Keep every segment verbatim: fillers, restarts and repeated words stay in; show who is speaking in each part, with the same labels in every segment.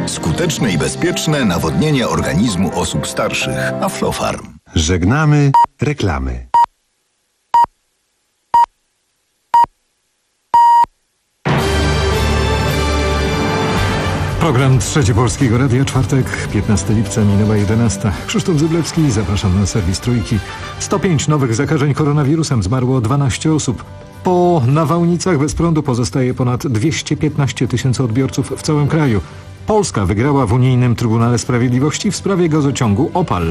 Speaker 1: Skuteczne i bezpieczne nawodnienie organizmu osób starszych. Aflofarm.
Speaker 2: Żegnamy reklamy. Program Trzeci Polskiego Radia, czwartek, piętnastego lipca, minęła jedenasta. Krzysztof Zyblewski, zapraszam na serwis Trójki. sto pięć nowych zakażeń koronawirusem, zmarło dwanaście osób. Po nawałnicach bez prądu pozostaje ponad dwieście piętnaście tysięcy odbiorców w całym kraju. Polska wygrała w Unijnym Trybunale Sprawiedliwości w sprawie gazociągu Opal.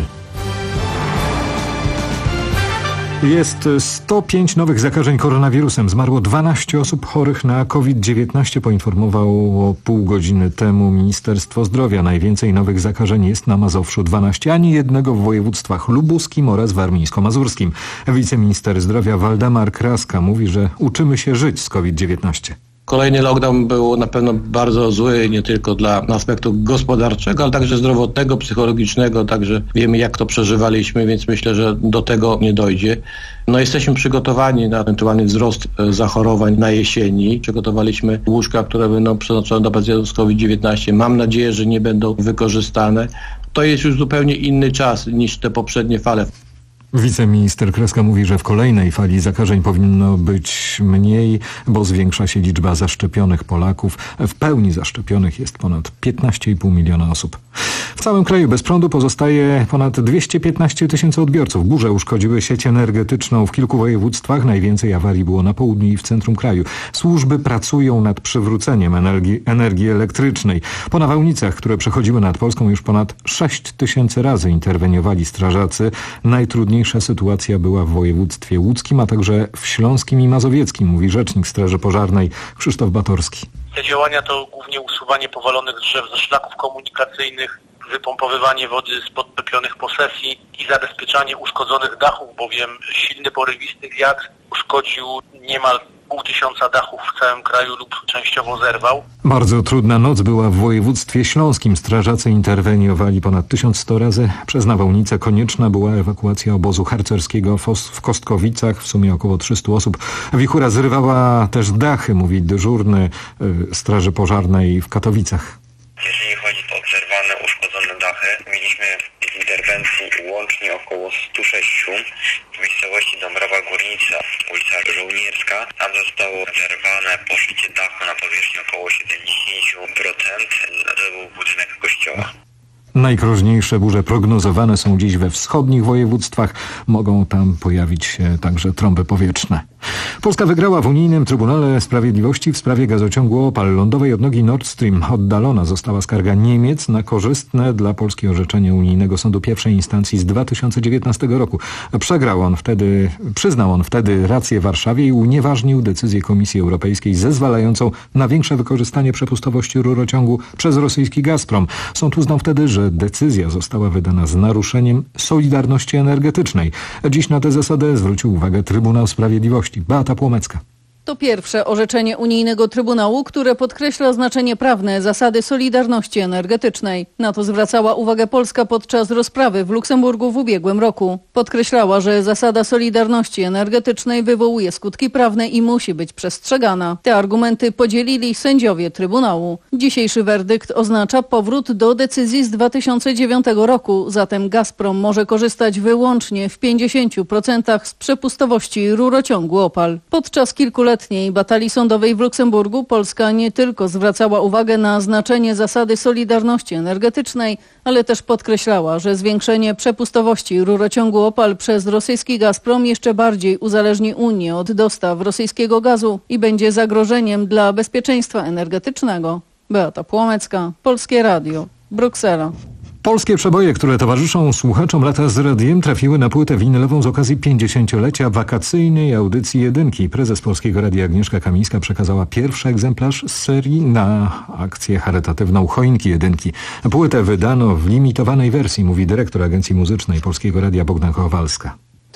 Speaker 2: Jest sto pięć nowych zakażeń koronawirusem. Zmarło dwanaście osób chorych na COVID dziewiętnaście, poinformowało pół godziny temu Ministerstwo Zdrowia. Najwięcej nowych zakażeń jest na Mazowszu, dwanaście, ani jednego w województwach lubuskim oraz warmińsko-mazurskim. Wiceminister Zdrowia Waldemar Kraska mówi, że uczymy się żyć z COVID dziewiętnaście.
Speaker 3: Kolejny lockdown był na pewno bardzo zły, nie tylko dla aspektu gospodarczego, ale także zdrowotnego, psychologicznego, także wiemy, jak to przeżywaliśmy, więc myślę, że do tego nie dojdzie. No, jesteśmy przygotowani na ewentualny wzrost zachorowań na jesieni. Przygotowaliśmy łóżka, które będą przeznaczone do pacjentów z COVID dziewiętnaście. Mam nadzieję, że nie będą wykorzystane. To jest już zupełnie inny czas niż te poprzednie fale.
Speaker 2: Wiceminister Kraska mówi, że w kolejnej fali zakażeń powinno być mniej, bo zwiększa się liczba zaszczepionych Polaków. W pełni zaszczepionych jest ponad piętnaście i pół miliona osób. W całym kraju bez prądu pozostaje ponad dwieście piętnaście tysięcy odbiorców. Burze uszkodziły sieć energetyczną w kilku województwach. Najwięcej awarii było na południu i w centrum kraju. Służby pracują nad przywróceniem energii, energii elektrycznej. Po nawałnicach, które przechodziły nad Polską, już ponad sześć tysięcy razy interweniowali strażacy. Najtrudniejsza sytuacja była w województwie łódzkim, a także w śląskim i mazowieckim, mówi rzecznik Straży Pożarnej Krzysztof Batorski.
Speaker 4: Te działania to głównie usuwanie powalonych drzew ze szlaków komunikacyjnych, wypompowywanie wody z podtopionych posesji i zabezpieczanie uszkodzonych dachów, bowiem silny porywisty wiatr uszkodził niemal pół tysiąca dachów w całym kraju lub częściowo zerwał. Bardzo trudna noc była w województwie śląskim. Strażacy interweniowali ponad tysiąc sto razy. Przez nawałnicę konieczna była ewakuacja obozu harcerskiego w Kostkowicach. W sumie około trzystu osób. Wichura zrywała też dachy, mówi dyżurny y, Straży Pożarnej w Katowicach.
Speaker 5: Jeżeli chodzi o zerwane, uszkodzone dachy, mieliśmy w interwencji łącznie około stu sześciu w miejscowości Dąbrowa Górnica, ulica Żołnierska. Tam zostało zerwane poszycie dachu na powierzchni około siedemdziesiąt procent. To był budynek kościoła.
Speaker 2: Najgroźniejsze burze prognozowane są dziś we wschodnich województwach. Mogą tam pojawić się także trąby powietrzne. Polska wygrała w Unijnym Trybunale Sprawiedliwości w sprawie gazociągu Opal. Lądowej odnogi Nord Stream oddalona została skarga Niemiec na korzystne dla Polski orzeczenie Unijnego Sądu Pierwszej Instancji z dwa tysiące dziewiętnastego roku. Przegrał on wtedy, przyznał on wtedy rację Warszawie i unieważnił decyzję Komisji Europejskiej zezwalającą na większe wykorzystanie przepustowości rurociągu przez rosyjski Gazprom. Sąd uznał wtedy, że decyzja została wydana z naruszeniem solidarności energetycznej. Dziś na tę zasadę zwrócił uwagę Trybunał Sprawiedliwości. Beata Płomecka.
Speaker 6: To pierwsze orzeczenie Unijnego Trybunału, które podkreśla znaczenie prawne zasady solidarności energetycznej. Na to zwracała uwagę Polska podczas rozprawy w Luksemburgu w ubiegłym roku. Podkreślała, że zasada solidarności energetycznej wywołuje skutki prawne i musi być przestrzegana. Te argumenty podzielili sędziowie Trybunału. Dzisiejszy werdykt oznacza powrót do decyzji z dwa tysiące dziewiątego roku, zatem Gazprom może korzystać wyłącznie w pięćdziesięciu procentach z przepustowości rurociągu Opal. Podczas kilkuletniej batalii sądowej w Luksemburgu Polska nie tylko zwracała uwagę na znaczenie zasady solidarności energetycznej, ale też podkreślała, że zwiększenie przepustowości rurociągu Opal przez rosyjski Gazprom jeszcze bardziej uzależni Unię od dostaw rosyjskiego gazu i będzie zagrożeniem dla bezpieczeństwa energetycznego. Beata Płomecka, Polskie Radio, Bruksela.
Speaker 2: Polskie przeboje, które towarzyszą słuchaczom Lata z Radiem, trafiły na płytę winylową z okazji pięćdziesięciolecia wakacyjnej audycji Jedynki. Prezes Polskiego Radia Agnieszka Kamińska przekazała pierwszy egzemplarz z serii na akcję charytatywną Choinki Jedynki. Płytę wydano w limitowanej wersji, mówi dyrektor Agencji Muzycznej Polskiego Radia Bogdan Kowalska.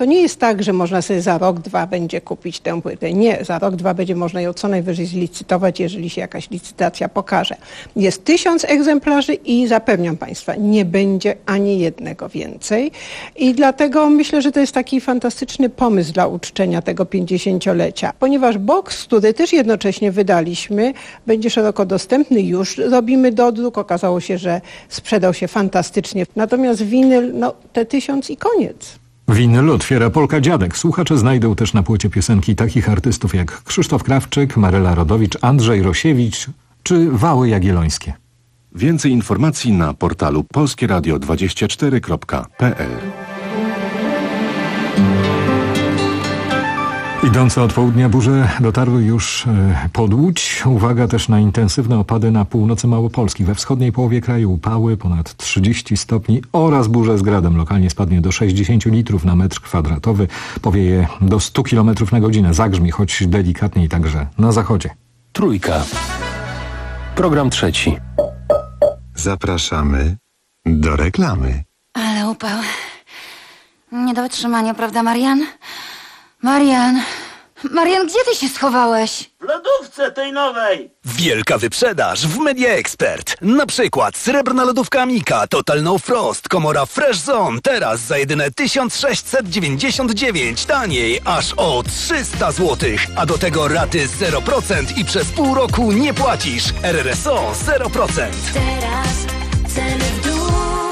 Speaker 7: To nie jest tak, że można sobie za rok, dwa będzie kupić tę płytę. Nie, za rok, dwa będzie można ją co najwyżej zlicytować, jeżeli się jakaś licytacja pokaże. Jest tysiąc egzemplarzy i zapewniam Państwa, nie będzie ani jednego więcej. I dlatego myślę, że to jest taki fantastyczny pomysł dla uczczenia tego pięćdziesięciolecia. Ponieważ boks, który też jednocześnie wydaliśmy, będzie szeroko dostępny. Już robimy dodruk. Okazało się, że sprzedał się fantastycznie. Natomiast winyl, no te tysiąc i koniec.
Speaker 2: Winyl otwiera Polka Dziadek. Słuchacze znajdą też na płycie piosenki takich artystów jak Krzysztof Krawczyk, Maryla Rodowicz, Andrzej Rosiewicz czy Wały Jagiellońskie.
Speaker 8: Więcej informacji na portalu polskie radio dwadzieścia cztery kropka p l.
Speaker 2: Idące od południa burze dotarły już pod Łódź. Uwaga też na intensywne opady na północy Małopolski. We wschodniej połowie kraju upały ponad trzydzieści stopni oraz burze z gradem. Lokalnie spadnie do sześćdziesiąt litrów na metr kwadratowy. Powieje do stu kilometrów na godzinę. Zagrzmi, choć delikatniej także na zachodzie.
Speaker 9: Trójka. Program trzeci.
Speaker 1: Zapraszamy do reklamy.
Speaker 10: Ale upał. Nie do wytrzymania, prawda, Marian? Marian, Marian, gdzie ty się schowałeś?
Speaker 11: W lodówce tej nowej.
Speaker 12: Wielka wyprzedaż w Media Expert. Na przykład srebrna lodówka Amika Total No Frost, komora Fresh Zone. Teraz za jedyne tysiąc sześćset dziewięćdziesiąt dziewięć. Taniej aż o trzysta złotych. A do tego raty zero procent i przez pół roku nie płacisz. R R S O zero procent.
Speaker 13: Teraz ceny w dół.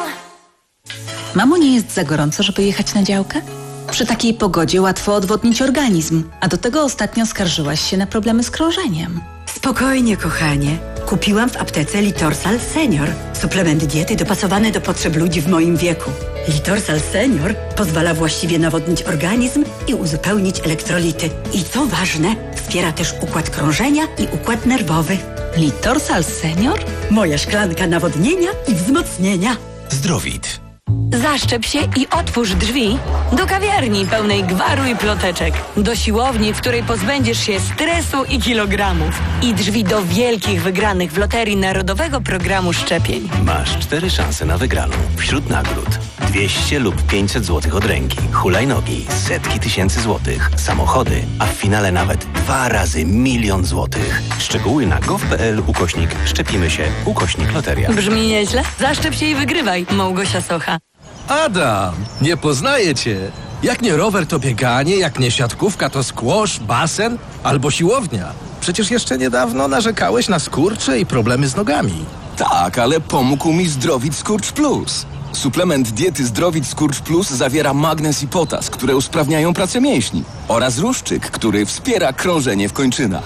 Speaker 14: Mamo, nie jest za gorąco, żeby jechać na działkę? Przy takiej pogodzie łatwo odwodnić organizm, a do tego ostatnio skarżyłaś się na problemy z krążeniem.
Speaker 15: Spokojnie, kochanie. Kupiłam w aptece Litorsal Senior. Suplement diety dopasowany do potrzeb ludzi w moim wieku. Litorsal Senior pozwala właściwie nawodnić organizm i uzupełnić elektrolity. I co ważne, wspiera też układ krążenia i układ nerwowy.
Speaker 14: Litorsal Senior?
Speaker 15: Moja szklanka nawodnienia i wzmocnienia.
Speaker 12: Zdrowit.
Speaker 16: Zaszczep się i otwórz drzwi do kawiarni pełnej gwaru i ploteczek, do siłowni, w której pozbędziesz się stresu i kilogramów, i drzwi do wielkich wygranych w Loterii Narodowego Programu Szczepień.
Speaker 9: Masz cztery szanse na wygraną. Wśród nagród dwieście lub pięćset złotych od ręki, hulajnogi, setki tysięcy złotych, samochody, a w finale nawet dwa razy milion złotych. Szczegóły na gov.pl ukośnik szczepimy się ukośnik loteria.
Speaker 16: Brzmi nieźle? Zaszczep się i wygrywaj. Małgosia Socha.
Speaker 17: Adam, nie poznaję cię. Jak nie rower, to bieganie, jak nie siatkówka, to squash, basen albo siłownia. Przecież jeszcze niedawno narzekałeś na skurcze i problemy z nogami.
Speaker 18: Tak, ale pomógł mi Zdrowit Skurcz Plus. Suplement diety Zdrowit Skurcz Plus zawiera magnez i potas, które usprawniają pracę mięśni, oraz ruszczyk, który wspiera krążenie w kończynach.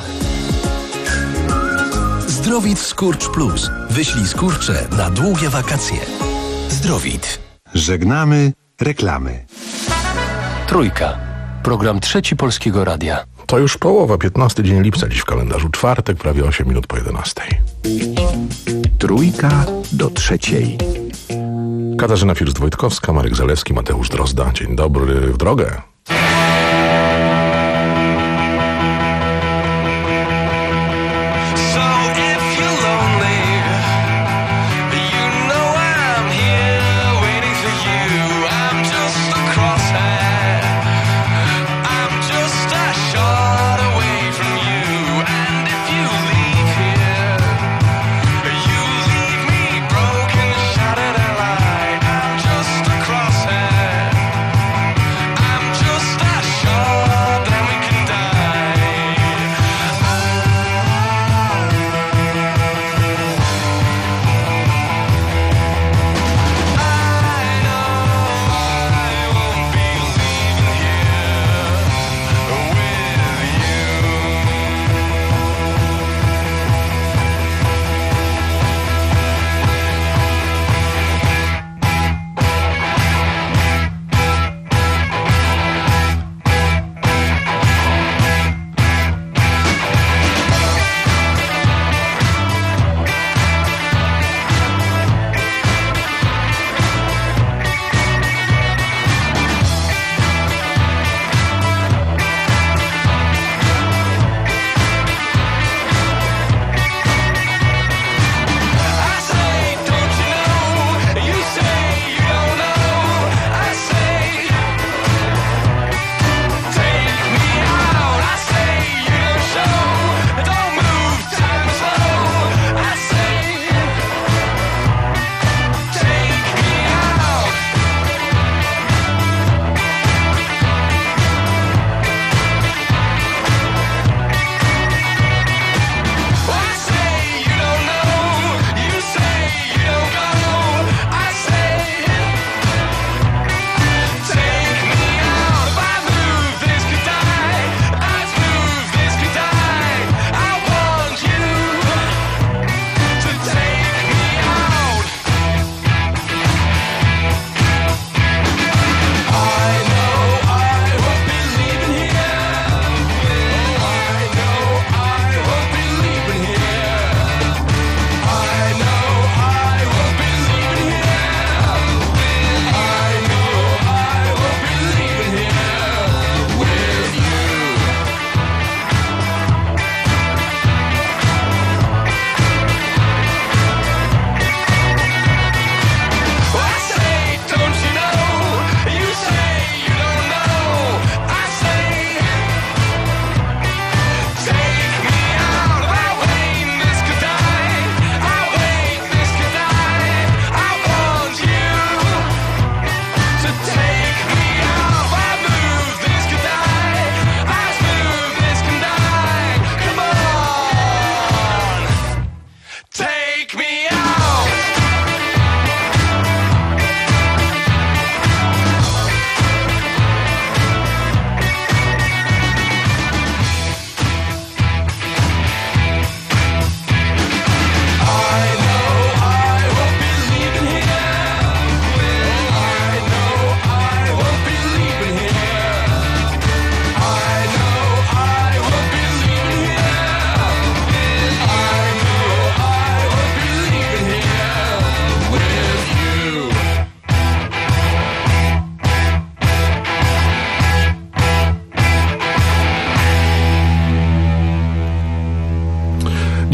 Speaker 17: Zdrowit Skurcz Plus. Wyślij skurcze na długie wakacje.
Speaker 9: Zdrowit.
Speaker 1: Żegnamy reklamy.
Speaker 9: Trójka. Program trzeci Polskiego Radia.
Speaker 19: To już połowa, piętnasty dzień lipca, dziś w kalendarzu czwartek, prawie osiem minut po jedenastej.
Speaker 1: Trójka do trzeciej.
Speaker 19: Katarzyna First-Wojtkowska, Marek Zalewski, Mateusz Drozda. Dzień dobry, w drogę.
Speaker 13: I'm just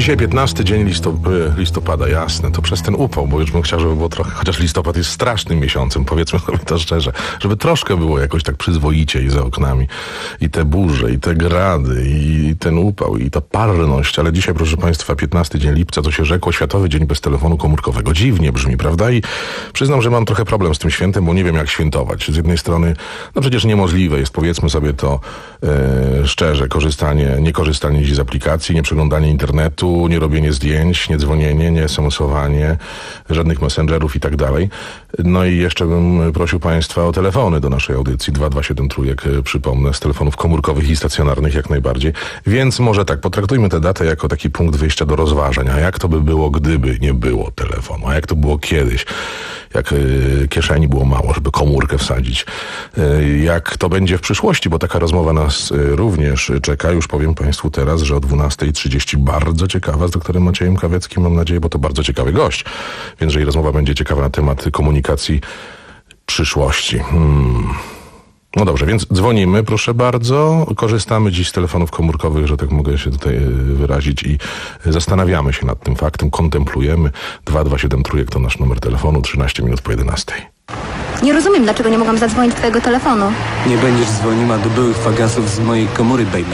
Speaker 19: Dzisiaj piętnasty dzień listop listopada, jasne, to przez ten upał, bo już bym chciał, żeby było trochę, chociaż listopad jest strasznym miesiącem, powiedzmy sobie to szczerze, żeby troszkę było jakoś tak przyzwoicie i za oknami. I te burze, i te grady, i ten upał, i ta parność, ale dzisiaj, proszę Państwa, piętnasty dzień lipca, co się rzekło, Światowy Dzień bez telefonu komórkowego. Dziwnie brzmi, prawda? I przyznam, że mam trochę problem z tym świętem, bo nie wiem, jak świętować. Z jednej strony, no przecież niemożliwe jest, powiedzmy sobie to e, szczerze, korzystanie, nie korzystanie dziś z aplikacji, nie przeglądanie internetu, nie robienie zdjęć, nie dzwonienie, nie es em esowanie, żadnych messengerów i tak dalej. No i jeszcze bym prosił Państwa o telefony do naszej audycji dwa dwa siedem trójek, przypomnę, z telefonów komórkowych i stacjonarnych jak najbardziej. Więc może tak, potraktujmy tę datę jako taki punkt wyjścia do rozważań. A jak to by było, gdyby nie było telefonu? A jak to było kiedyś? Jak y, kieszeni było mało, żeby komórkę wsadzić. Y, jak to będzie w przyszłości, bo taka rozmowa nas y, również czeka. Już powiem Państwu teraz, że o dwunasta trzydzieści bardzo ciekawa z doktorem Maciejem Kawieckim, mam nadzieję, bo to bardzo ciekawy gość. Więc jeżeli rozmowa będzie ciekawa na temat komunikacji przyszłości. Hmm. No dobrze, więc dzwonimy, proszę bardzo. Korzystamy dziś z telefonów komórkowych, że tak mogę się tutaj wyrazić, i zastanawiamy się nad tym faktem, kontemplujemy. dwa dwa siedem trójek to nasz numer telefonu, trzynaście minut po jedenastej.
Speaker 20: Nie rozumiem, dlaczego nie mogłam zadzwonić twojego telefonu.
Speaker 21: Nie będziesz dzwoniła do byłych fagasów z mojej komory, baby.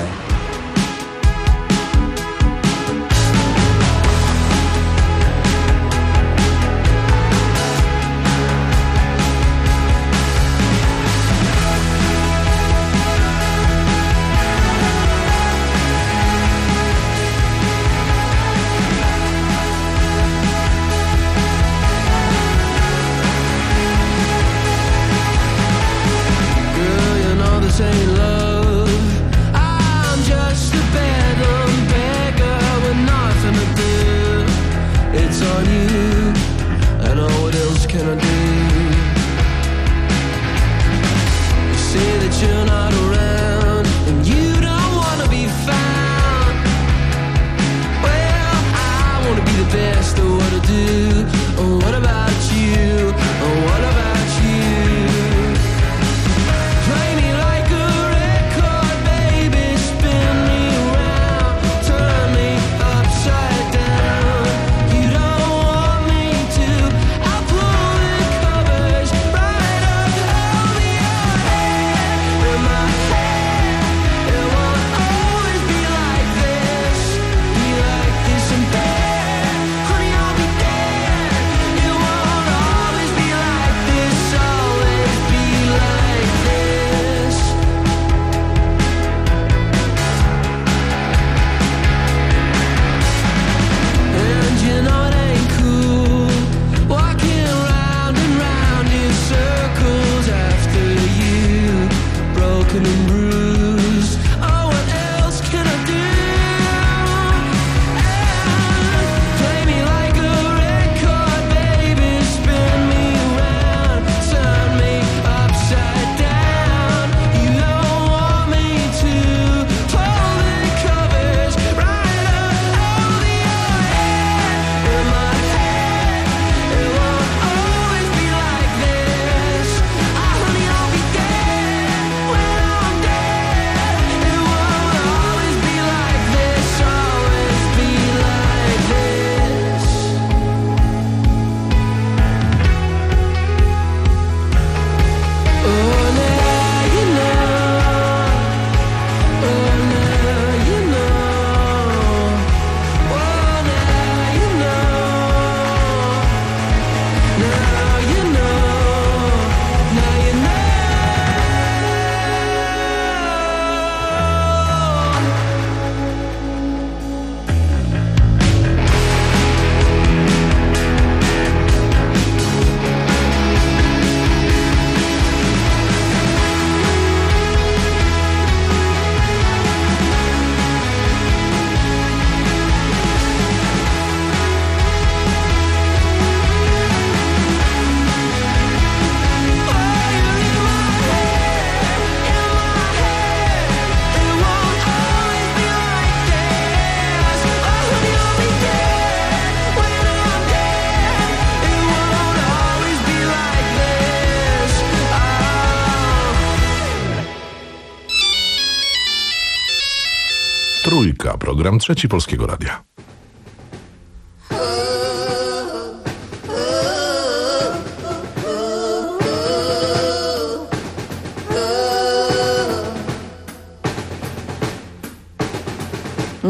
Speaker 19: Trójka, program Trzeci Polskiego Radia.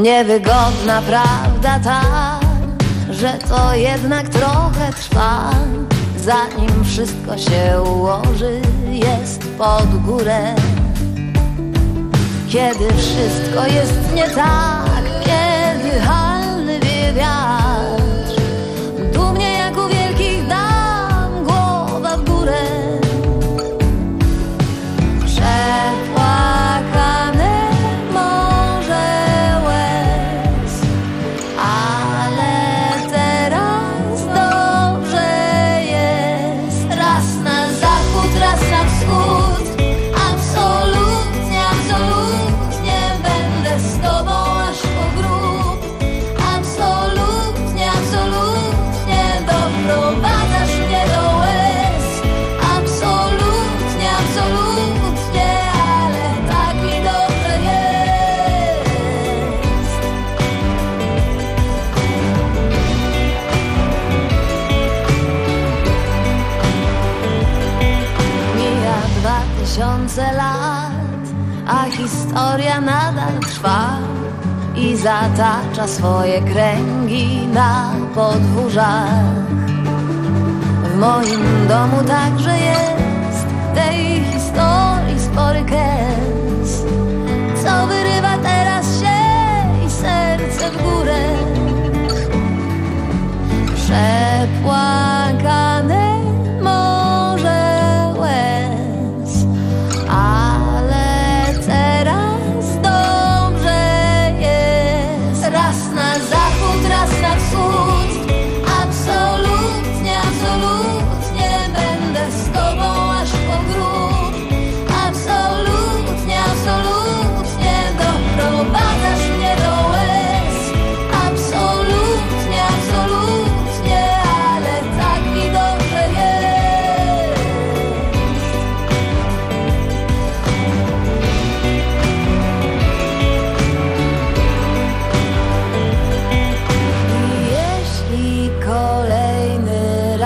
Speaker 13: Niewygodna prawda ta, że to jednak trochę trwa, zanim wszystko się ułoży, jest pod górę. Kiedy wszystko jest nie tak, kiedy halny wie wiatr, dumnie jak u wielkich dam, głowa w górę. Przepłakane morze łez, ale teraz dobrze jest. Raz na zachód, raz na wschód, absolutnie, absolutnie będę z tobą aż po grób. Absolutnie, absolutnie doprowadzasz mnie do łez. Absolutnie, absolutnie, ale tak mi dobrze jest. Mija dwa tysiące lat, a historia nadal trwa i zatacza swoje kręgi na podwórzach. W moim domu także jest tej historii spory kęs, co wyrywa teraz się i serce w górę. Przepłakane morze łez, ale teraz dobrze jest. Raz na zachód, raz na wschód, absolutnie, absolutnie będę z tobą aż po grób. Absolutnie, absolutnie doprowadzasz mnie do łez. Absolutnie, absolutnie, ale tak mi dobrze jest. I jeśli kolejny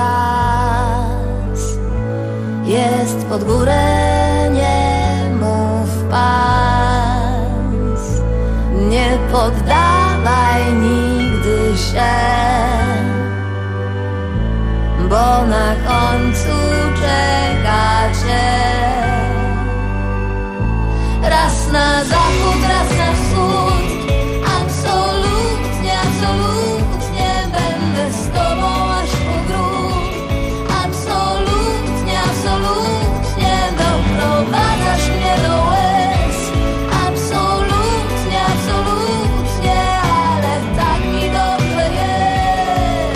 Speaker 13: raz jest pod górę, nie mów pas, nie poddawaj nigdy się, bo na końcu czeka cię. Raz na zachód, raz na wschód, absolutnie, absolutnie będę z tobą aż po grób. Absolutnie, absolutnie doprowadzasz mnie do łez. Absolutnie, absolutnie, ale tak mi dobrze jest.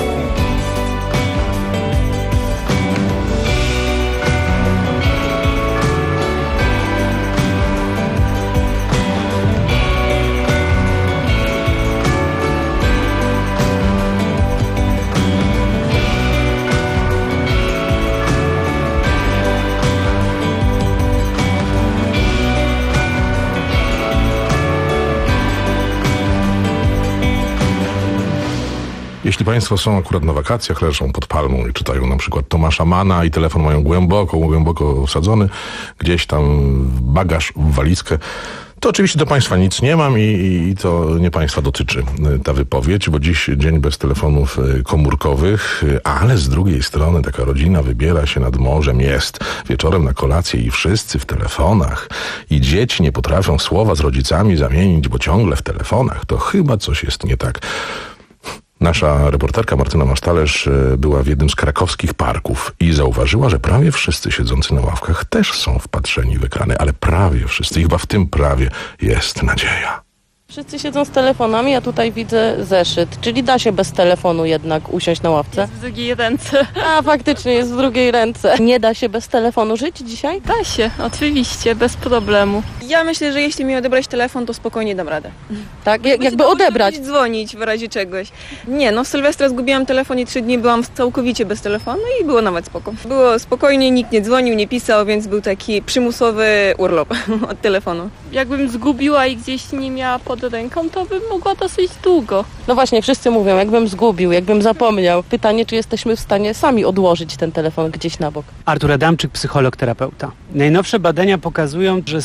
Speaker 19: Jeśli Państwo są akurat na wakacjach, leżą pod palmą i czytają na przykład Tomasza Manna i telefon mają głęboko, głęboko wsadzony, gdzieś tam w bagaż, w walizkę, to oczywiście do Państwa nic nie mam i, i to nie Państwa dotyczy ta wypowiedź, bo dziś dzień bez telefonów komórkowych, ale z drugiej strony taka rodzina wybiera się nad morzem, jest wieczorem na kolację i wszyscy w telefonach i dzieci nie potrafią słowa z rodzicami zamienić, bo ciągle w telefonach, to chyba coś jest nie tak. Nasza reporterka Martyna Masztalerz była w jednym z krakowskich parków i zauważyła, że prawie wszyscy siedzący na ławkach też są wpatrzeni w ekrany, ale prawie wszyscy, i chyba w tym prawie jest nadzieja.
Speaker 3: Wszyscy siedzą z telefonami, a tutaj widzę zeszyt, czyli da się bez telefonu jednak usiąść na ławce.
Speaker 22: Jest w drugiej ręce.
Speaker 3: A, faktycznie jest w drugiej ręce. Nie da się bez telefonu żyć dzisiaj?
Speaker 22: Da się, oczywiście, bez problemu. Ja myślę, że jeśli mi odebrać telefon, to spokojnie dam radę.
Speaker 3: Tak? Jak, jakby odebrać?
Speaker 22: Dzwonić w razie czegoś. Nie, no w Sylwestra zgubiłam telefon i trzy dni byłam całkowicie bez telefonu i było nawet spoko. Było spokojnie, nikt nie dzwonił, nie pisał, więc był taki przymusowy urlop od telefonu. Jakbym zgubiła i gdzieś nie miała pod ręką, to bym mogła dosyć długo.
Speaker 3: No właśnie, wszyscy mówią, jakbym zgubił, jakbym zapomniał. Pytanie, czy jesteśmy w stanie sami odłożyć ten telefon gdzieś na bok.
Speaker 23: Artur Adamczyk, psycholog, terapeuta. Najnowsze badania pokazują, że stoi za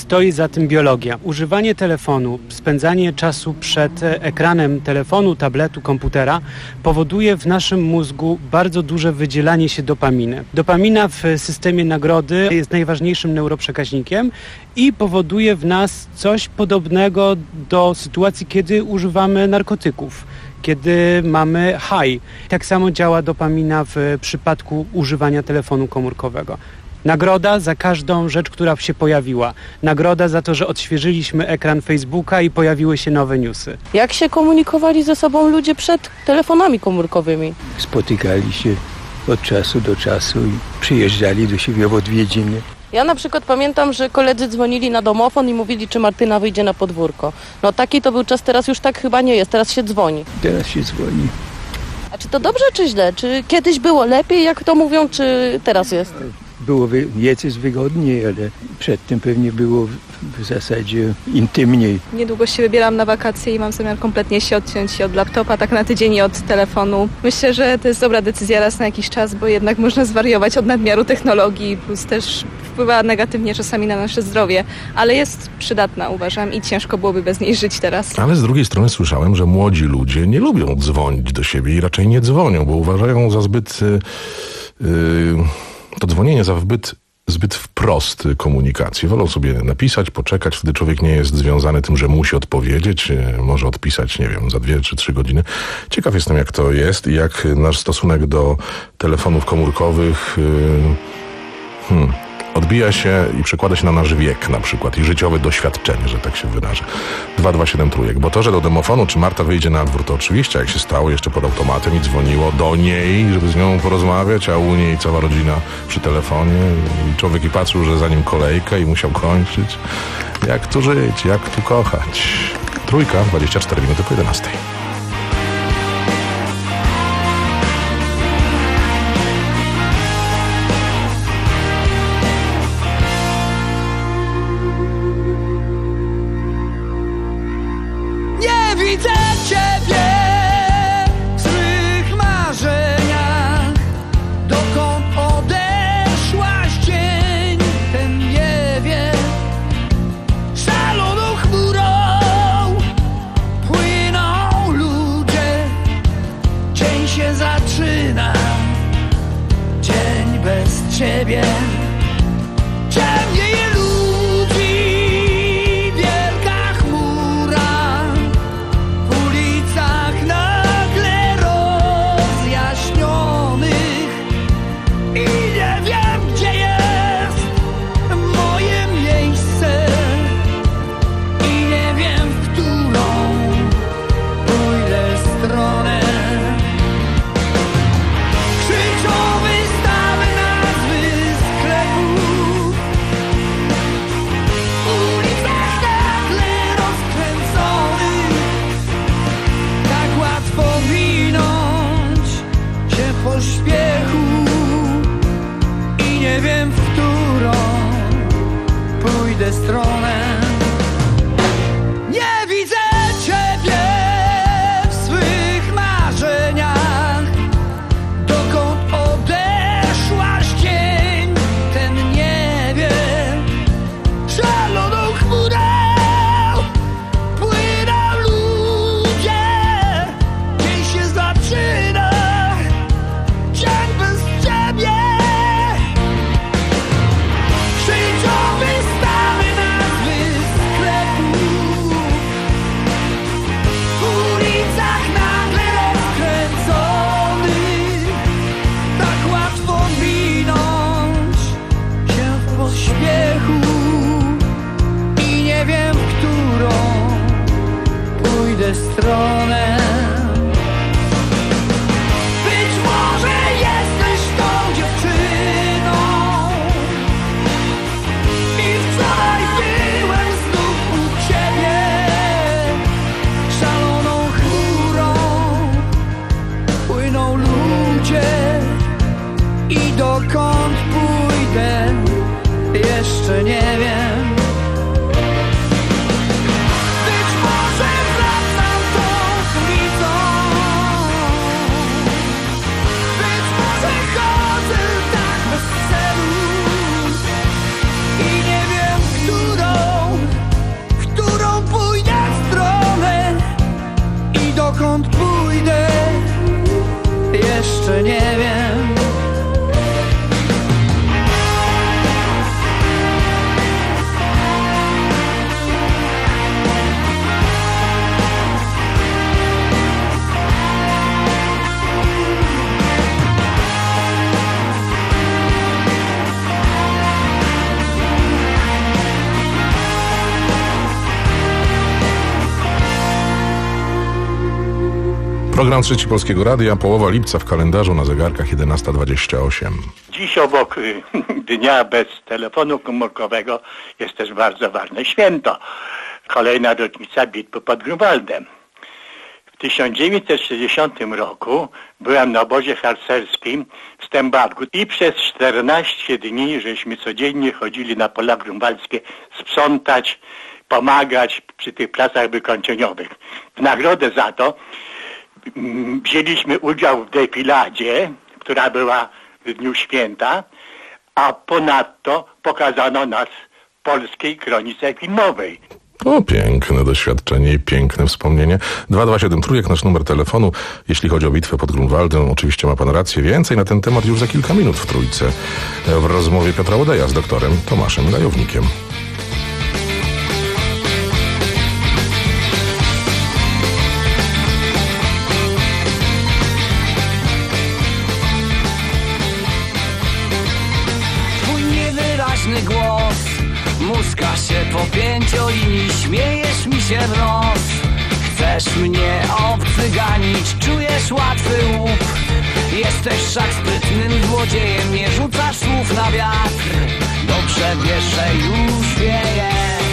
Speaker 4: za tym biologia. Używanie telefonu, spędzanie czasu przed ekranem telefonu, tabletu, komputera powoduje w naszym mózgu bardzo duże wydzielanie się dopaminy. Dopamina w systemie nagrody jest najważniejszym neuroprzekaźnikiem i powoduje w nas coś podobnego do sytuacji, kiedy używamy narkotyków, kiedy mamy high. Tak samo działa dopamina w przypadku używania telefonu komórkowego. Nagroda za każdą rzecz, która się pojawiła. Nagroda za to, że odświeżyliśmy ekran Facebooka i pojawiły się nowe newsy.
Speaker 3: Jak się komunikowali ze sobą ludzie przed telefonami komórkowymi?
Speaker 5: Spotykali się od czasu do czasu i przyjeżdżali do siebie w odwiedziny.
Speaker 3: Ja na przykład pamiętam, że koledzy dzwonili na domofon i mówili, czy Martyna wyjdzie na podwórko. No taki to był czas, teraz już tak chyba nie jest, teraz się dzwoni.
Speaker 5: Teraz się dzwoni.
Speaker 3: A czy to dobrze, czy źle? Czy kiedyś było lepiej, jak to mówią, czy teraz jest?
Speaker 5: Było jest wygodniej, ale przedtem pewnie było w, w zasadzie intymniej.
Speaker 23: Niedługo się wybieram na wakacje i mam zamiar kompletnie się odciąć od laptopa, tak na tydzień i od telefonu. Myślę, że to jest dobra decyzja raz na jakiś czas, bo jednak można zwariować od nadmiaru technologii, plus też wpływa negatywnie czasami na nasze zdrowie, ale jest przydatna, uważam, i ciężko byłoby bez niej żyć teraz.
Speaker 19: Ale z drugiej strony słyszałem, że młodzi ludzie nie lubią dzwonić do siebie i raczej nie dzwonią, bo uważają za zbyt... Yy, yy, to dzwonienie za zbyt, zbyt wprost komunikację. Wolą sobie napisać, poczekać, wtedy człowiek nie jest związany tym, że musi odpowiedzieć, może odpisać, nie wiem, za dwie czy trzy godziny. Ciekaw jestem, jak to jest i jak nasz stosunek do telefonów komórkowych yy, hmm, odbija się i przekłada się na nasz wiek na przykład i życiowe doświadczenie, że tak się wyrażę. dwa dwa siedem trójek. Bo to, że do domofonu, czy Marta wyjdzie na dwór, to oczywiście, jak się stało jeszcze pod automatem i dzwoniło do niej, żeby z nią porozmawiać, a u niej cała rodzina przy telefonie i człowiek i patrzył, że za nim kolejkę i musiał kończyć. Jak tu żyć, jak tu kochać? Trójka, dwadzieścia cztery minuty po jedenastej.
Speaker 24: Widzę Ciebie w swych marzeniach. Dokąd odeszłaś dzień, ten nie wie. Szaloną chmurą płyną ludzie. Dzień się zaczyna, dzień bez Ciebie. Ciemnieje stronę. Nie widzę Ciebie w swych marzeniach. Dokąd odeszłaś dzień, ten nie wie. Szaloną chmurą płyną ludzie. Dzień się zaczyna, dzień bez Ciebie. Krzyżowy stawy nazwy
Speaker 19: Program Trzeci Polskiego Radia, połowa lipca w kalendarzu, na zegarkach jedenasta dwadzieścia osiem.
Speaker 2: Dziś obok dnia bez telefonu komórkowego jest też bardzo ważne święto. Kolejna rocznica bitwy pod Grunwaldem. W tysiąc dziewięćset sześćdziesiątym roku byłem na obozie harcerskim w Stębarku i przez czternaście dni żeśmy codziennie chodzili na pola grunwaldzkie sprzątać, pomagać przy tych pracach wykończeniowych. W nagrodę za to mm, wzięliśmy udział w defiladzie, która była w dniu święta, a ponadto pokazano nas w polskiej kronice filmowej.
Speaker 19: O, piękne doświadczenie i piękne wspomnienie. dwa dwa siedem trójek, nasz numer telefonu. Jeśli chodzi o bitwę pod Grunwaldem, oczywiście ma pan rację. Więcej na ten temat już za kilka minut w Trójce. W rozmowie Piotra Łodeja z doktorem Tomaszem Gajownikiem.
Speaker 24: Twój niewyraźny głos muska się po pięciolinii, śmiejesz mi się w nos. Chcesz mnie obcyganić, czujesz łatwy łup. Jesteś wszak sprytnym złodziejem, nie rzucasz słów na wiatr. Dobrze wiesz, że już wieje.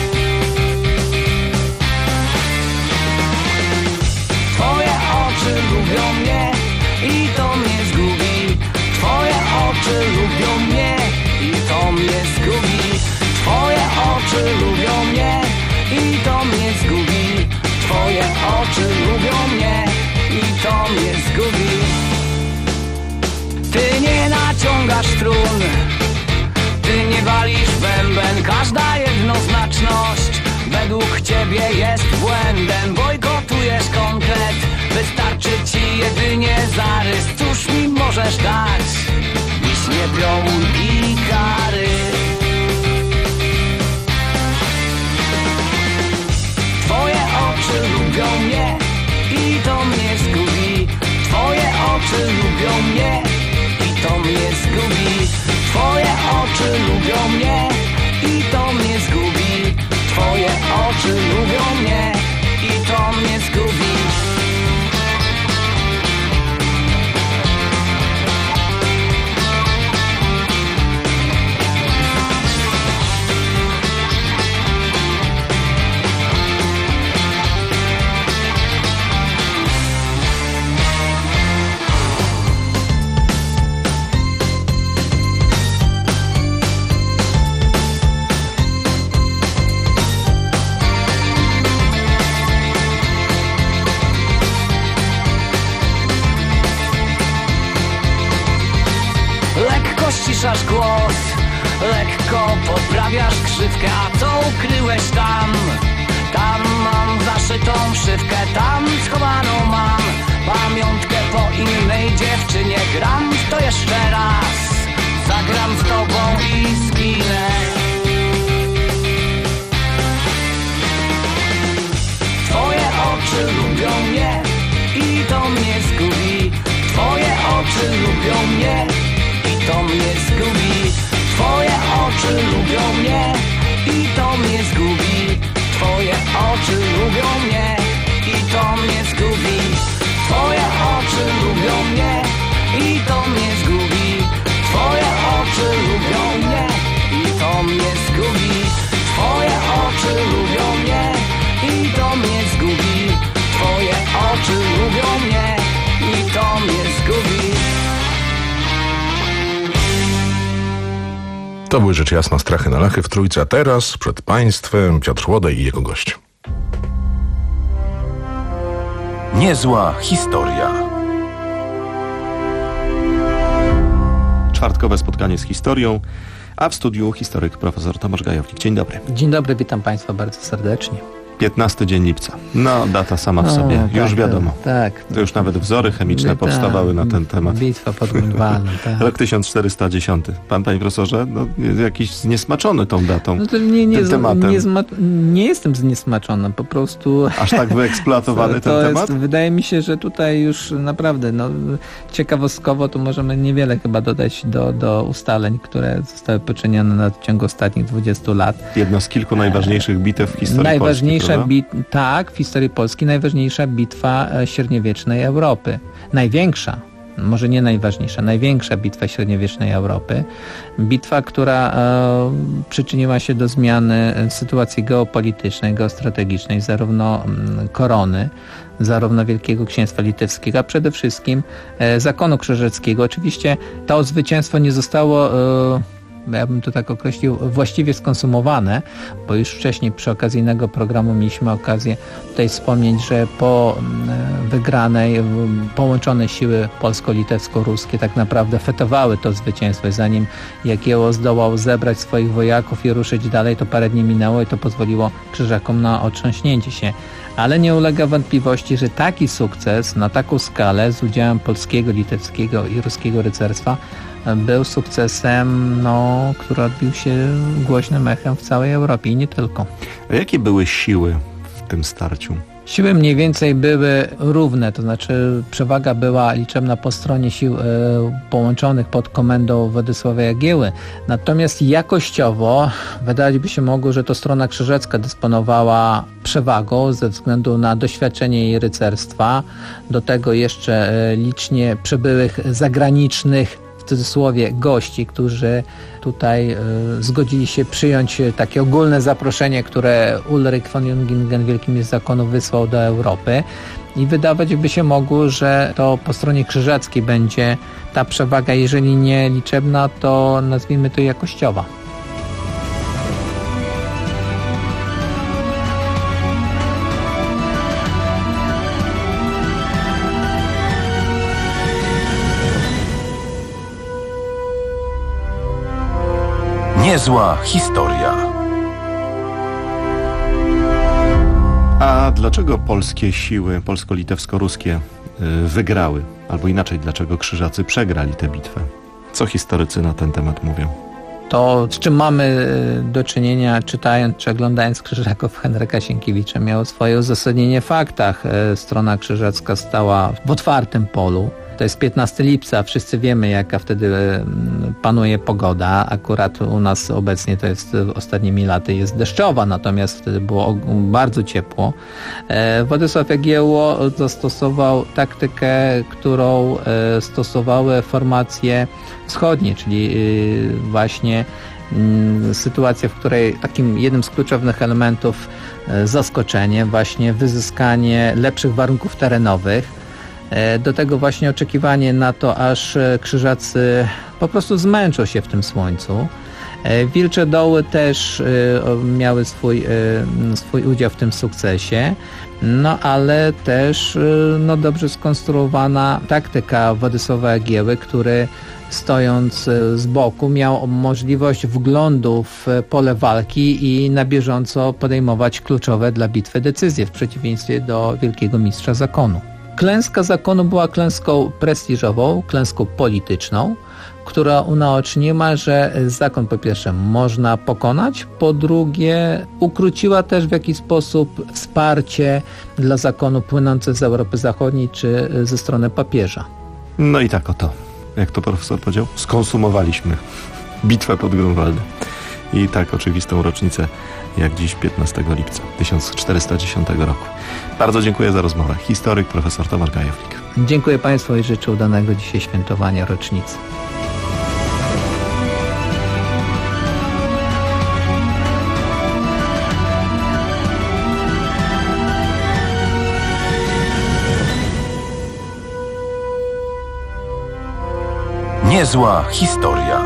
Speaker 24: Twoje oczy lubią mnie i to mnie zgubi. Twoje oczy lubią mnie i to mnie zgubi. Twoje oczy lubią mnie i to mnie zgubi. Twoje oczy lubią mnie i to mnie zgubi. Ty nie naciągasz strun, ty nie walisz bęben. Każda jednoznaczność według ciebie jest błędem. Bojkotujesz konkret, wystarczy ci jedynie zarys. Cóż mi możesz dać? Wiśnie, piołun i kary. Twoje oczy lubią mnie i to mnie zgubi. Twoje oczy lubią mnie i to mnie zgubi. Twoje oczy lubią mnie i to mnie zgubi. Twoje oczy lubią mnie i to mnie zgubi. Ściszasz głos, lekko poprawiasz krzywkę. A co ukryłeś tam? Tam mam zaszytą szywkę, tam schowaną mam pamiątkę po innej dziewczynie. Gram w to jeszcze raz, zagram z tobą i zginę. Twoje oczy lubią mnie i to mnie zgubi. Twoje oczy lubią mnie i to mnie zgubi. Twoje oczy lubią mnie i to mnie zgubi. Twoje oczy lubią mnie i to mnie zgubi. Twoje oczy lubią mnie i to mnie zgubi. Twoje oczy lubią mnie i to mnie zgubi. Twoje oczy lubią mnie i to mnie zgubi. Twoje oczy lubią mnie i to mnie zgubi.
Speaker 19: To były rzecz jasna strachy na lachy w Trójce, a teraz przed państwem Piotr Łodej i jego gość.
Speaker 6: Niezła historia. Czwartkowe spotkanie z historią, a w studiu historyk profesor Tomasz Gajownik. Dzień dobry.
Speaker 7: Dzień dobry, witam Państwa bardzo serdecznie.
Speaker 6: piętnasty dzień lipca. No, data sama w sobie. No, już tak, wiadomo.
Speaker 7: Tak.
Speaker 6: To już nawet wzory chemiczne tak, powstawały na ten temat.
Speaker 7: Bitwa pod Grunwaldem. Tak.
Speaker 6: Rok tysiąc czterysta dziesiąty. Pan, panie profesorze, no, jest jakiś zniesmaczony tą datą,
Speaker 7: no to nie, nie,
Speaker 6: tym tematem.
Speaker 7: Nie, zma, nie jestem zniesmaczony, po prostu...
Speaker 6: Aż tak wyeksploatowany ten
Speaker 7: to
Speaker 6: temat?
Speaker 7: Jest, wydaje mi się, że tutaj już naprawdę no, ciekawostkowo to możemy niewiele chyba dodać do, do ustaleń, które zostały poczynione na w ciągu ostatnich dwudziestu lat.
Speaker 6: Jedno z kilku najważniejszych bitew w historii
Speaker 7: Najważniejszych najważniejsza bit- tak, w historii Polski najważniejsza bitwa średniowiecznej Europy. Największa. Może nie najważniejsza, największa bitwa średniowiecznej Europy. Bitwa, która e, przyczyniła się do zmiany sytuacji geopolitycznej, geostrategicznej, zarówno m, korony, zarówno Wielkiego Księstwa Litewskiego, a przede wszystkim e, zakonu krzyżackiego. Oczywiście to zwycięstwo nie zostało e, ja bym to tak określił, właściwie skonsumowane, bo już wcześniej przy okazji innego programu mieliśmy okazję tutaj wspomnieć, że po wygranej połączone siły polsko-litewsko-ruskie tak naprawdę fetowały to zwycięstwo. Zanim Jagiełło zdołał zebrać swoich wojaków i ruszyć dalej, to parę dni minęło i to pozwoliło Krzyżakom na otrząśnięcie się. Ale nie ulega wątpliwości, że taki sukces na taką skalę z udziałem polskiego, litewskiego i ruskiego rycerstwa był sukcesem, no, który odbił się głośnym echem w całej Europie i nie tylko.
Speaker 6: A jakie były siły w tym starciu?
Speaker 7: Siły mniej więcej były równe, to znaczy przewaga była liczebna po stronie sił e, połączonych pod komendą Władysława Jagieły. Natomiast jakościowo wydawać by się mogło, że to strona krzyżacka dysponowała przewagą ze względu na doświadczenie jej rycerstwa. Do tego jeszcze e, licznie przybyłych zagranicznych w cudzysłowie gości, którzy tutaj y, zgodzili się przyjąć takie ogólne zaproszenie, które Ulryk von Jungingen, wielki mistrz zakonu, wysłał do Europy. I wydawać by się mogło, że to po stronie krzyżackiej będzie ta przewaga, jeżeli nie liczebna, to nazwijmy to jakościowa.
Speaker 1: Niezła historia.
Speaker 6: A dlaczego polskie siły, polsko-litewsko-ruskie wygrały? Albo inaczej, dlaczego Krzyżacy przegrali tę bitwę? Co historycy na ten temat mówią?
Speaker 7: To, z czym mamy do czynienia, czytając czy oglądając Krzyżaków Henryka Sienkiewicza, miało swoje uzasadnienie w faktach. Strona krzyżacka stała w otwartym polu. To jest piętnastego lipca, wszyscy wiemy, jaka wtedy panuje pogoda. Akurat u nas obecnie to jest ostatnimi laty jest deszczowa, natomiast wtedy było bardzo ciepło. Władysław Jagiełło zastosował taktykę, którą stosowały formacje wschodnie, czyli właśnie sytuacja, w której takim jednym z kluczowych elementów zaskoczenie, właśnie wyzyskanie lepszych warunków terenowych. Do tego właśnie oczekiwanie na to, aż Krzyżacy po prostu zmęczą się w tym słońcu. Wilcze Doły też miały swój, swój udział w tym sukcesie, no ale też no, dobrze skonstruowana taktyka Władysława Jagieły, który stojąc z boku miał możliwość wglądu w pole walki i na bieżąco podejmować kluczowe dla bitwy decyzje w przeciwieństwie do wielkiego mistrza zakonu. Klęska zakonu była klęską prestiżową, klęską polityczną, która unaoczniła, że zakon po pierwsze można pokonać, po drugie ukróciła też w jakiś sposób wsparcie dla zakonu płynące z Europy Zachodniej czy ze strony papieża.
Speaker 6: No i tak oto, jak to profesor powiedział, skonsumowaliśmy bitwę pod Grunwaldem. I tak oczywistą rocznicę jak dziś piętnastego lipca tysiąc czterysta dziesiątego roku. Bardzo dziękuję za rozmowę. Historyk profesor Tomasz Gajewnik.
Speaker 7: Dziękuję Państwu i życzę udanego dzisiaj świętowania rocznicy.
Speaker 1: Niezła historia.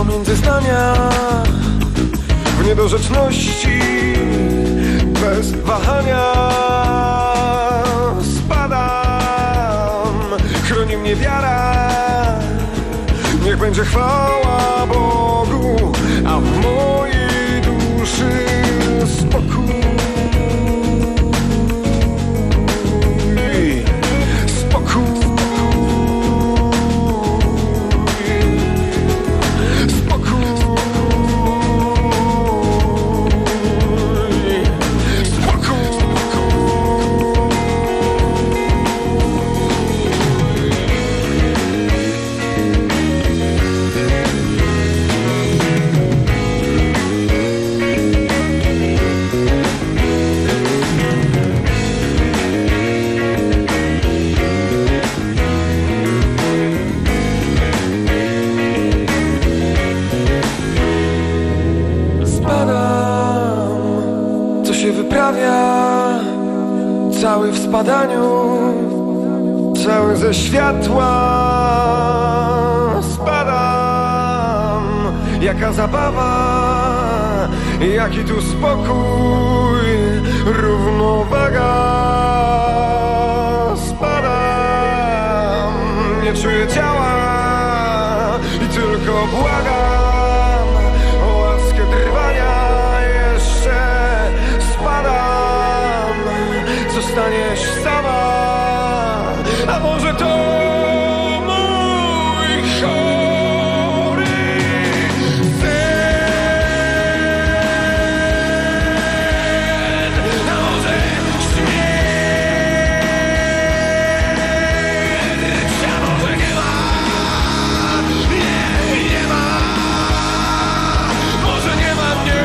Speaker 8: pomiędzy zdania, w niedorzeczności, bez wahania. Spadam, chroni mnie wiara, niech będzie chwała Bogu, a w mojej duszy spokój. Cały w spadaniu, cały ze światła. Spadam, jaka zabawa, jaki tu spokój, równowaga. Spadam, nie czuję ciała i tylko błagam o łaskę trwania jeszcze. Spadam, zostaniesz sama, a może to mój chory sen, a może śmierć, a może nie ma, nie, nie ma, może nie ma mnie.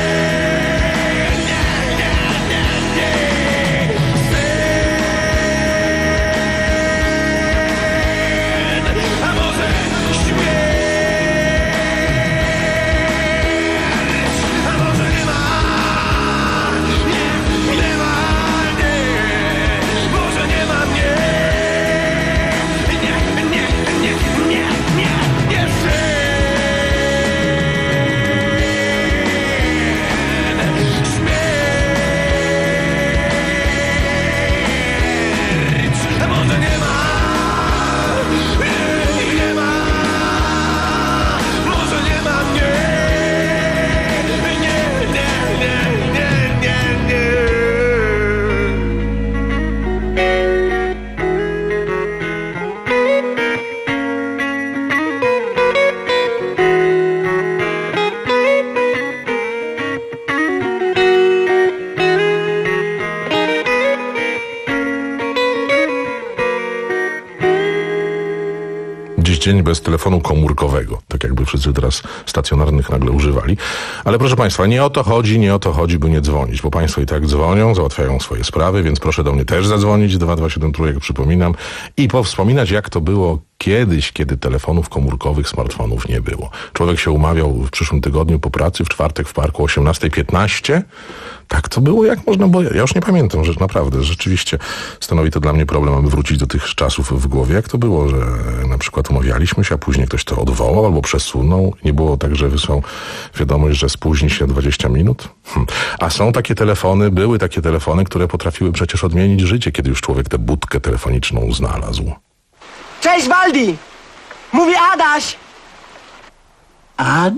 Speaker 19: Dzień bez telefonu komórkowego, tak jakby wszyscy teraz stacjonarnych nagle używali. Ale proszę Państwa, nie o to chodzi, nie o to chodzi, by nie dzwonić, bo Państwo i tak dzwonią, załatwiają swoje sprawy, więc proszę do mnie też zadzwonić, dwa dwa siedem trójek, przypominam, i powspominać, jak to było kiedyś, kiedy telefonów komórkowych, smartfonów nie było. Człowiek się umawiał w przyszłym tygodniu po pracy, w czwartek w parku o osiemnasta piętnaście. Tak to było, jak można było. Ja już nie pamiętam, że naprawdę, rzeczywiście stanowi to dla mnie problem, aby wrócić do tych czasów w głowie. Jak to było, że na przykład umawialiśmy się, a później ktoś to odwołał albo przesunął. Nie było tak, że wysłał wiadomość, że spóźni się dwadzieścia minut. Hm. A są takie telefony, były takie telefony, które potrafiły przecież odmienić życie, kiedy już człowiek tę budkę telefoniczną znalazł.
Speaker 10: Cześć, Waldi! Mówi Adaś!
Speaker 11: Adi?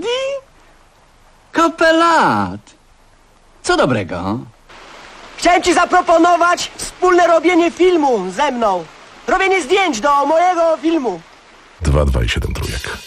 Speaker 11: Kopelat! Co dobrego?
Speaker 10: Chciałem ci zaproponować wspólne robienie filmu ze mną. Robienie zdjęć do mojego filmu.
Speaker 19: dwa dwa i siedem trójek.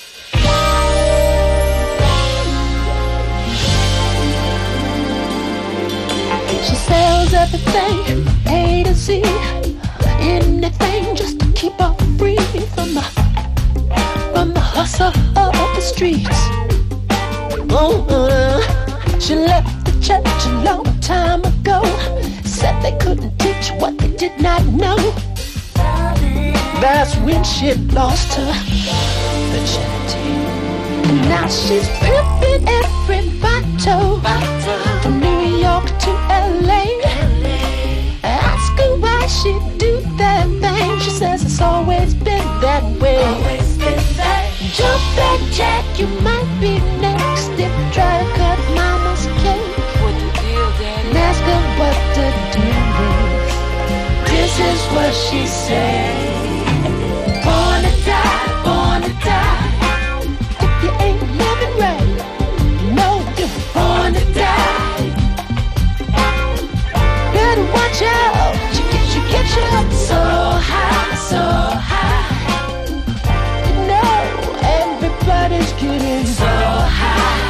Speaker 14: She sells everything, A to Z, anything just to keep her free from the, from the hustle of the streets. Oh, uh, she left the church a long time ago, said they couldn't teach what they did not know. That's when she lost her virginity. And now she's pimping every bottle, from New York to L A. Ask her why she do that thing. She says it's always been that way. Jump back, Jack, you might be next. If you try to cut mama's cake, what the deal, Daddy? And ask her what the deal is. This is what she said. Born to die, born to die. If you ain't living right, you know you're born to die. Better watch out, you get you get you up so high, so high. You know everybody's getting so high.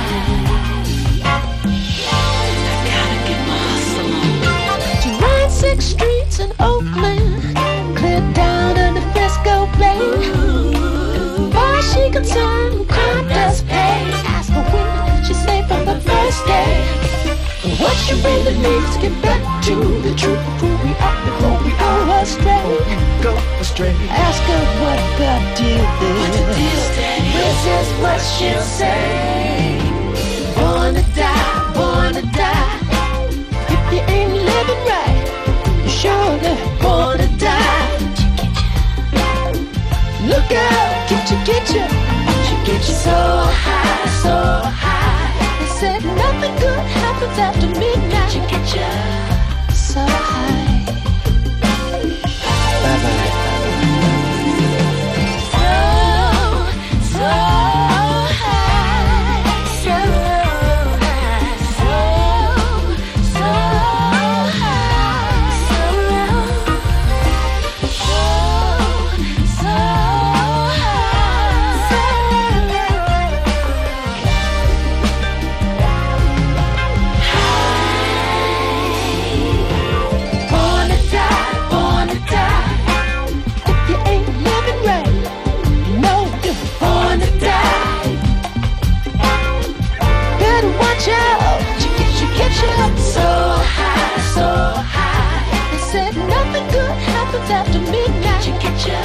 Speaker 14: I gotta get my hustle on. To ride six streets in Oakland, clear down to the Frisco Bay. Far as she concerned, crime does pay. Ask her when, she say from the first day. What you really need to get back to the truth of who we are before we go astray. Go astray. Ask her what the deal is. This is what she'll say. Born to die, born to die. If you ain't living right, you're surely born to die. Look out, get you, get you, get you, get you so high, so high. They said nothing good happens after midnight. You get you so high. Bye bye. So, so high. So high. So, so high. So, so, so after midnight, you get ya.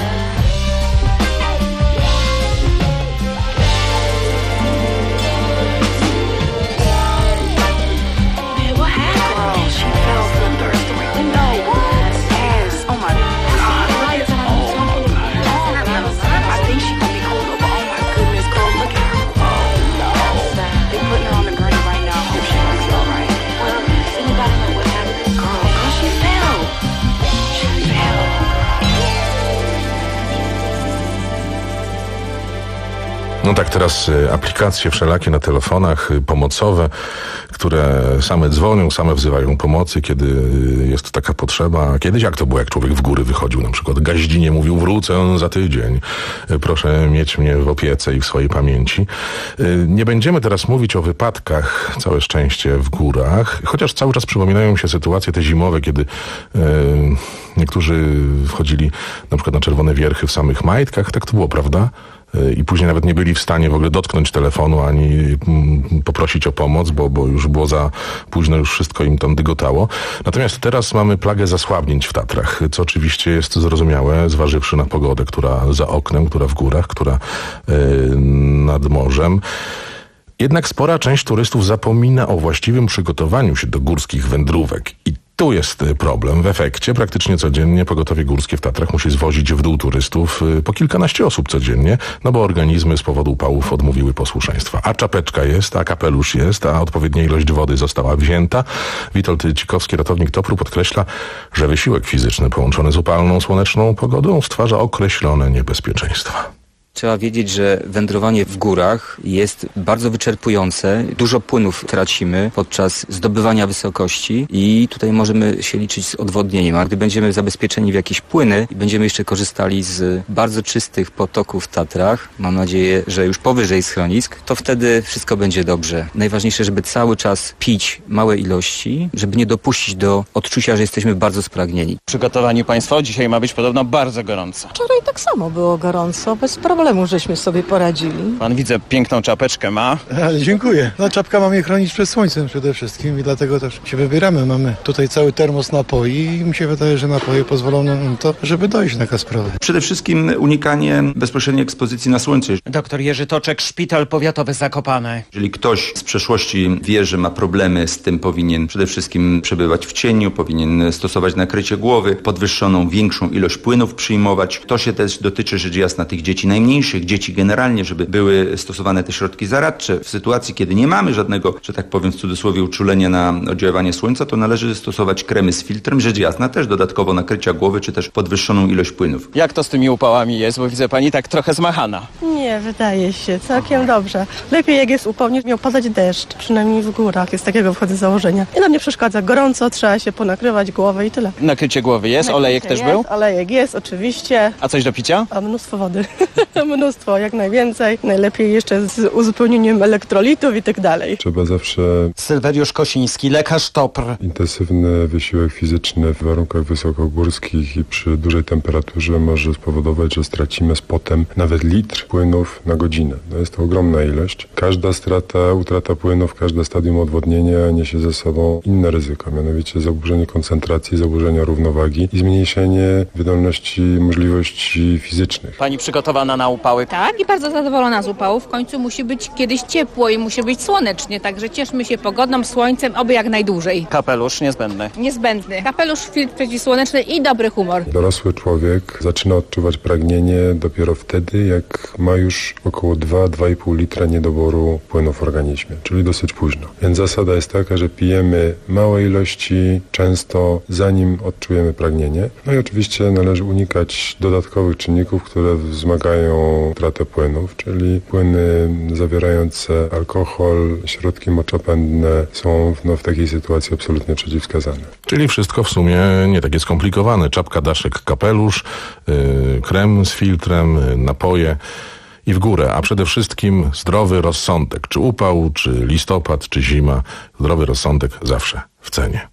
Speaker 14: Man, what happened? She fell to the third story window. Ass. Oh my God. I think she gonna be cold over. Oh my goodness, girl, look at her. Oh no. They putting her on the gurney right now. Hope she gonna be alright. Well, does anybody know what happened? Girl, girl, she fell. She fell.
Speaker 19: No tak, teraz aplikacje wszelakie na telefonach pomocowe, które same dzwonią, same wzywają pomocy, kiedy jest taka potrzeba. Kiedyś jak to było, jak człowiek w góry wychodził, na przykład gaździnie mówił: wrócę za tydzień, proszę mieć mnie w opiece i w swojej pamięci. Nie będziemy teraz mówić o wypadkach, całe szczęście, w górach, chociaż cały czas przypominają mi się sytuacje te zimowe, kiedy e, niektórzy wchodzili na przykład na Czerwone Wierchy w samych majtkach, tak to było, prawda? I później nawet nie byli w stanie w ogóle dotknąć telefonu ani mm, poprosić o pomoc, bo, bo już było za późno, już wszystko im tam dygotało. Natomiast teraz mamy plagę zasłabnięć w Tatrach, co oczywiście jest zrozumiałe, zważywszy na pogodę, która za oknem, która w górach, która yy, nad morzem. Jednak spora część turystów zapomina o właściwym przygotowaniu się do górskich wędrówek. I tu jest problem. W efekcie praktycznie codziennie pogotowie górskie w Tatrach musi zwozić w dół turystów po kilkanaście osób codziennie, no bo organizmy z powodu upałów odmówiły posłuszeństwa. A czapeczka jest, a kapelusz jest, a odpowiednia ilość wody została wzięta. Witold Cikowski, ratownik Topru, podkreśla, że wysiłek fizyczny połączony z upalną, słoneczną pogodą stwarza określone niebezpieczeństwa.
Speaker 12: Trzeba wiedzieć, że wędrowanie w górach jest bardzo wyczerpujące. Dużo płynów tracimy podczas zdobywania wysokości i tutaj możemy się liczyć z odwodnieniem. A gdy będziemy zabezpieczeni w jakieś płyny i będziemy jeszcze korzystali z bardzo czystych potoków w Tatrach, mam nadzieję, że już powyżej schronisk, to wtedy wszystko będzie dobrze. Najważniejsze, żeby cały czas pić małe ilości, żeby nie dopuścić do odczucia, że jesteśmy bardzo spragnieni.
Speaker 15: Przygotowani Państwo, dzisiaj ma być podobno bardzo gorąco.
Speaker 16: Wczoraj tak samo było gorąco, bez problemu. Żeśmy sobie poradzili.
Speaker 15: Pan, widzę, piękną czapeczkę ma.
Speaker 18: Ale dziękuję. No, czapka ma mnie chronić przed słońcem przede wszystkim i dlatego też się wybieramy. Mamy tutaj cały termos napoi i mi się wydaje, że napoje pozwolą nam to, żeby dojść na Kasprowy.
Speaker 25: Przede wszystkim unikanie bezpośredniej ekspozycji na słońce.
Speaker 15: Doktor Jerzy Toczek, Szpital Powiatowy Zakopane.
Speaker 25: Jeżeli ktoś z przeszłości wie, że ma problemy z tym, powinien przede wszystkim przebywać w cieniu, powinien stosować nakrycie głowy, podwyższoną, większą ilość płynów przyjmować. To się też dotyczy, rzecz jasna, tych dzieci najmniej mniejszych dzieci generalnie, żeby były stosowane te środki zaradcze. W sytuacji, kiedy nie mamy żadnego, że tak powiem w cudzysłowie, uczulenia na oddziaływanie słońca, to należy stosować kremy z filtrem, rzecz jasna też dodatkowo nakrycia głowy, czy też podwyższoną ilość płynów.
Speaker 15: Jak to z tymi upałami jest, bo widzę pani tak trochę zmachana.
Speaker 9: Nie, wydaje się, całkiem dobrze. Lepiej jak jest upał, niż miał padać deszcz, przynajmniej w górach, jest takiego wchodzę założenia. I nam nie przeszkadza, gorąco, trzeba się ponakrywać głowę i tyle.
Speaker 15: Nakrycie głowy jest,
Speaker 9: Nakrycie
Speaker 15: olejek też
Speaker 9: jest,
Speaker 15: był?
Speaker 9: Olejek jest, oczywiście.
Speaker 15: A coś do picia?
Speaker 9: A mnóstwo wody, mnóstwo, jak najwięcej. Najlepiej jeszcze z uzupełnieniem elektrolitów i tak dalej.
Speaker 13: Trzeba zawsze...
Speaker 15: Sylweriusz Kosiński, lekarz TOPR.
Speaker 13: Intensywny wysiłek fizyczny w warunkach wysokogórskich i przy dużej temperaturze może spowodować, że stracimy z potem nawet litr płynów na godzinę. No jest to ogromna ilość. Każda strata, utrata płynów, każde stadium odwodnienia niesie ze sobą inne ryzyko, mianowicie zaburzenie koncentracji, zaburzenia równowagi i zmniejszenie wydolności, możliwości fizycznych.
Speaker 15: Pani przygotowana na upały?
Speaker 17: Tak, i bardzo zadowolona z upału. W końcu musi być kiedyś ciepło i musi być słonecznie, także cieszmy się pogodą, słońcem, oby jak najdłużej.
Speaker 15: Kapelusz niezbędny.
Speaker 17: Niezbędny. Kapelusz, filtr przeciwsłoneczny i dobry humor.
Speaker 13: Dorosły człowiek zaczyna odczuwać pragnienie dopiero wtedy, jak ma już około dwa do dwóch i pół litra niedoboru płynu w organizmie, czyli dosyć późno. Więc zasada jest taka, że pijemy małe ilości, często zanim odczujemy pragnienie. No i oczywiście należy unikać dodatkowych czynników, które wzmagają utratę płynów, czyli płyny zawierające alkohol, środki moczopędne są no, w takiej sytuacji absolutnie przeciwwskazane.
Speaker 19: Czyli wszystko w sumie nie takie skomplikowane. Czapka, daszek, kapelusz, yy, krem z filtrem, yy, napoje i w górę, a przede wszystkim zdrowy rozsądek. Czy upał, czy listopad, czy zima, zdrowy rozsądek zawsze w cenie.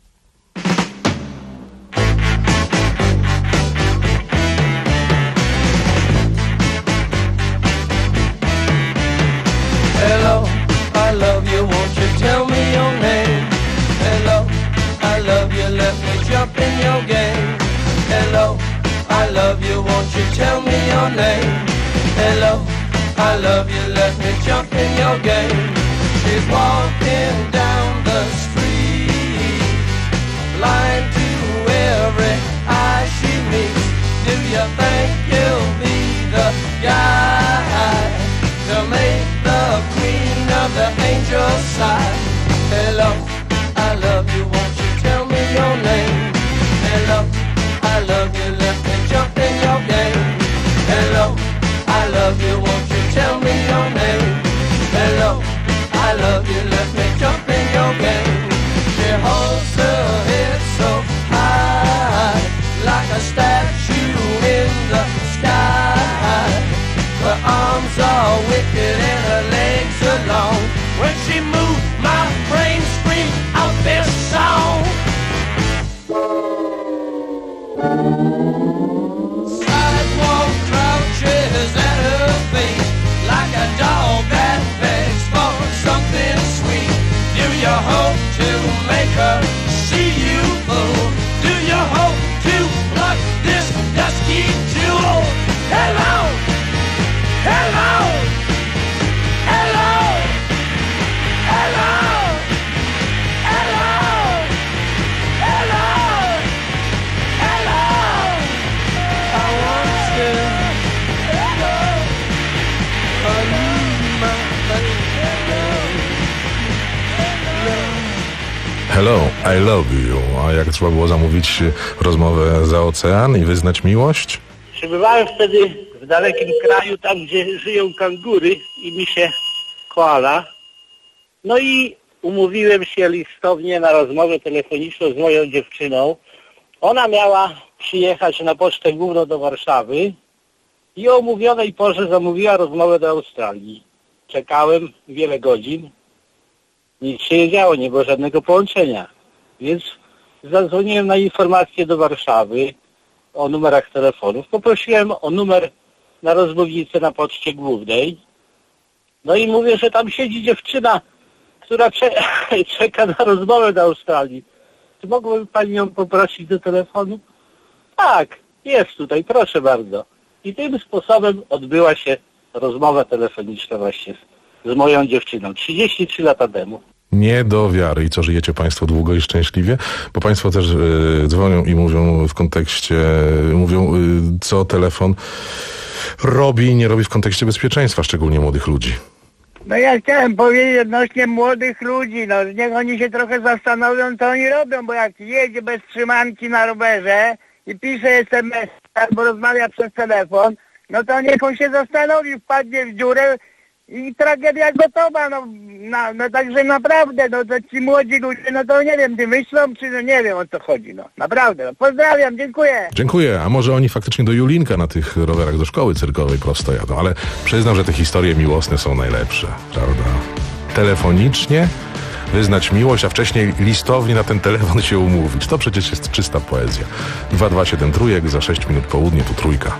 Speaker 24: Hello, I love you, won't you tell me your name? Hello, I love you, let me jump in your game. Hello, I love you, won't you tell me your name? Hello, I love you, let me jump in your game. She's walking down the street, blind to every eye she meets. Do you think you'll be the guy to make the queen of the angels sigh? Hello, I love you, won't you tell me your name? Hello, I love you, let me jump in your game. Hello, I love you, won't you tell me your name? Hello, I love you, let me jump in your game. She holds her head so high, like a statue in the sky. Her arms are wicked and her legs are long. When she moves, my brain screams out this song. Sidewalk crouches at her feet, like a dog that begs for something sweet. Do you hope to make her see you, fool? Do you hope to pluck this dusky jewel? Hello! Hello! Hello! Hello! Hello! Hello! Hello! I want to hello. Are you my
Speaker 19: Hello, I love you. A jak trzeba było zamówić rozmowę za ocean i wyznać miłość?
Speaker 20: Przebywałem wtedy w dalekim kraju, tam gdzie żyją kangury i misie koala. No i umówiłem się listownie na rozmowę telefoniczną z moją dziewczyną. Ona miała przyjechać na Pocztę Główną do Warszawy i o umówionej porze zamówiła rozmowę do Australii. Czekałem wiele godzin. Nic się nie działo, nie było żadnego połączenia. Więc zadzwoniłem na informację do Warszawy o numerach telefonów. Poprosiłem o numer na rozmównicę na Poczcie Głównej. No i mówię, że tam siedzi dziewczyna, która cze- czeka na rozmowę do Australii. Czy mogłaby pani ją poprosić do telefonu? Tak, jest tutaj, proszę bardzo. I tym sposobem odbyła się rozmowa telefoniczna właśnie z, z moją dziewczyną. trzydzieści trzy lata temu.
Speaker 19: Nie do wiary. I co, żyjecie państwo długo i szczęśliwie? Bo państwo też y, dzwonią i mówią w kontekście, y, mówią, y, co telefon robi i nie robi w kontekście bezpieczeństwa, szczególnie młodych ludzi.
Speaker 3: No ja chciałem powiedzieć odnośnie młodych ludzi, no niech oni się trochę zastanowią, co oni robią, bo jak jedzie bez trzymanki na rowerze i pisze es em es albo rozmawia przez telefon, no to niech on się zastanowi, wpadnie w dziurę i tragedia gotowa, no, na, no także naprawdę, no to ci młodzi ludzie, no to nie wiem, czy myślą, czy no nie wiem o co chodzi, no naprawdę, no, pozdrawiam, dziękuję.
Speaker 19: Dziękuję, a może oni faktycznie do Julinka na tych rowerach do szkoły cyrkowej prosto jadą, ale przyznam, że te historie miłosne są najlepsze, prawda? Telefonicznie wyznać miłość, a wcześniej listownie na ten telefon się umówić, to przecież jest czysta poezja. dwa dwa siedem trójek, za sześć minut południe, tu trójka.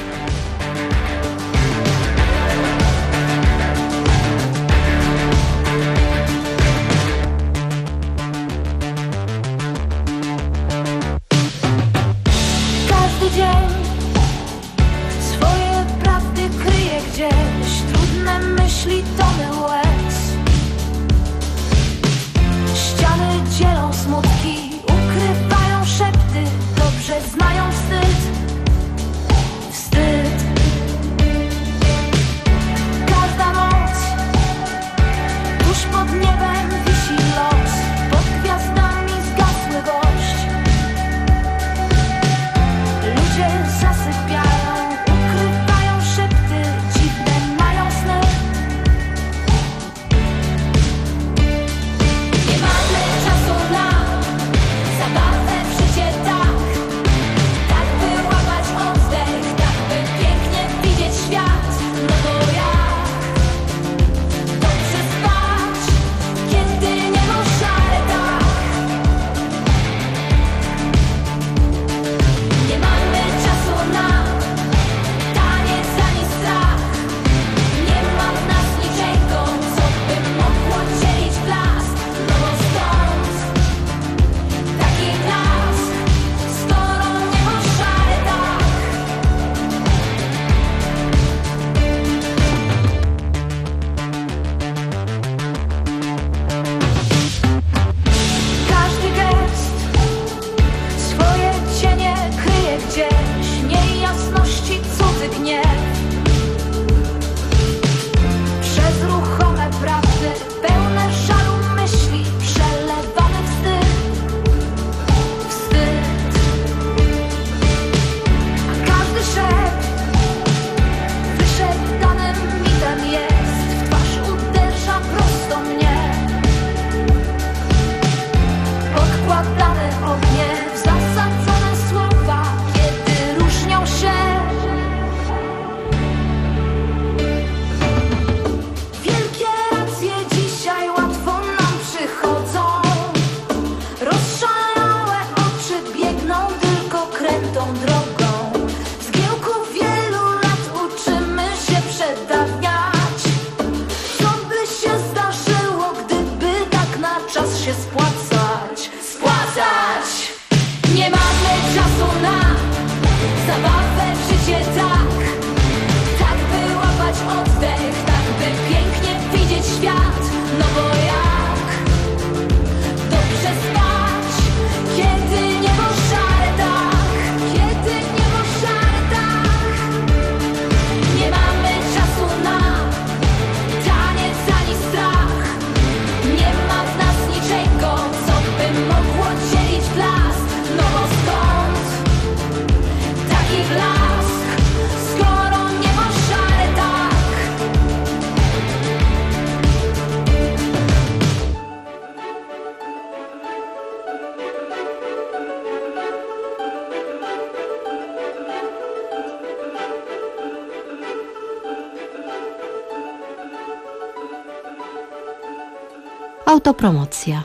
Speaker 4: Autopromocja.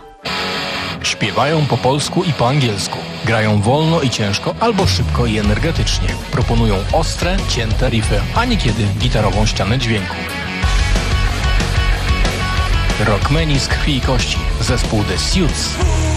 Speaker 5: Śpiewają po polsku i po angielsku. Grają wolno i ciężko, albo szybko i energetycznie. Proponują ostre, cięte riffy, a niekiedy gitarową ścianę dźwięku. Rockmeni z krwi i kości. Zespół The Suits.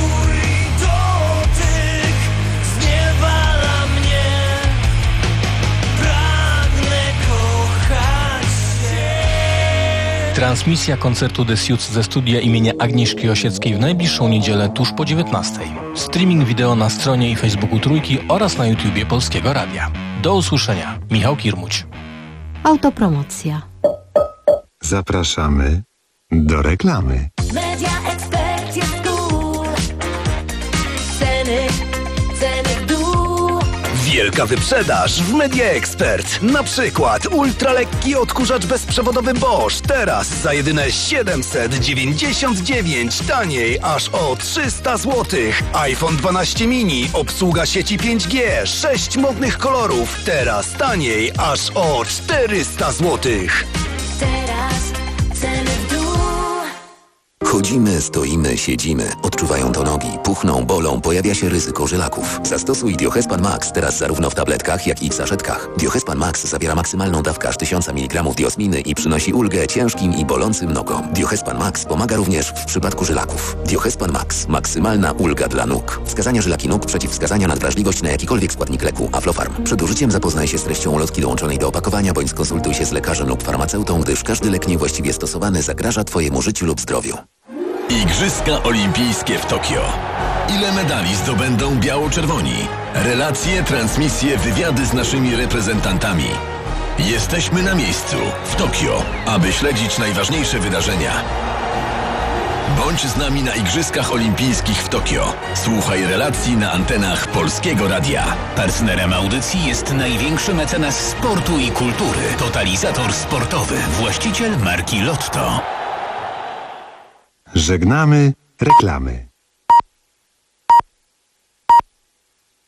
Speaker 5: Transmisja koncertu The Suits ze studia imienia Agnieszki Osieckiej w najbliższą niedzielę tuż po dziewiętnastej. Streaming wideo na stronie i Facebooku Trójki oraz na YouTubie Polskiego Radia. Do usłyszenia. Michał Kirmuć.
Speaker 4: Autopromocja.
Speaker 1: Zapraszamy do reklamy.
Speaker 14: Media Expert jest cool. Ceny, ceny w dół.
Speaker 2: Wielka wyprzedaż w Media Expert. Na przykład ultralekki odkurzacz bezprzewodowy Bosch. Teraz za jedyne siedemset dziewięćdziesiąt dziewięć. Taniej aż o trzysta złotych. iPhone dwanaście mini. Obsługa sieci pięć G. sześć modnych kolorów. Teraz taniej aż o czterysta złotych.
Speaker 14: Teraz ceny w dół.
Speaker 6: Chodzimy, stoimy, siedzimy. Odczuwają to nogi, puchną, bolą, pojawia się ryzyko żylaków. Zastosuj Diohespan Max teraz zarówno w tabletkach, jak i w saszetkach. Diohespan Max zawiera maksymalną dawkę aż tysiąc miligramów diosminy i przynosi ulgę ciężkim i bolącym nogom. Diohespan Max pomaga również w przypadku żylaków. Diohespan Max. Maksymalna ulga dla nóg. Wskazania żylaki nóg, przeciwwskazania na wrażliwość na jakikolwiek składnik leku. Aflofarm. Przed użyciem zapoznaj się z treścią ulotki dołączonej do opakowania, bądź skonsultuj się z lekarzem lub farmaceutą, gdyż każdy lek niewłaściwie stosowany zagraża Twojemu życiu lub zdrowiu.
Speaker 8: Igrzyska Olimpijskie w Tokio. Ile medali zdobędą biało-czerwoni? Relacje, transmisje, wywiady z naszymi reprezentantami. Jesteśmy na miejscu, w Tokio, aby śledzić najważniejsze wydarzenia. Bądź z nami na Igrzyskach Olimpijskich w Tokio. Słuchaj relacji na antenach Polskiego Radia.
Speaker 21: Partnerem audycji jest największy mecenas sportu i kultury. Totalizator sportowy, właściciel marki Lotto.
Speaker 1: Żegnamy reklamy.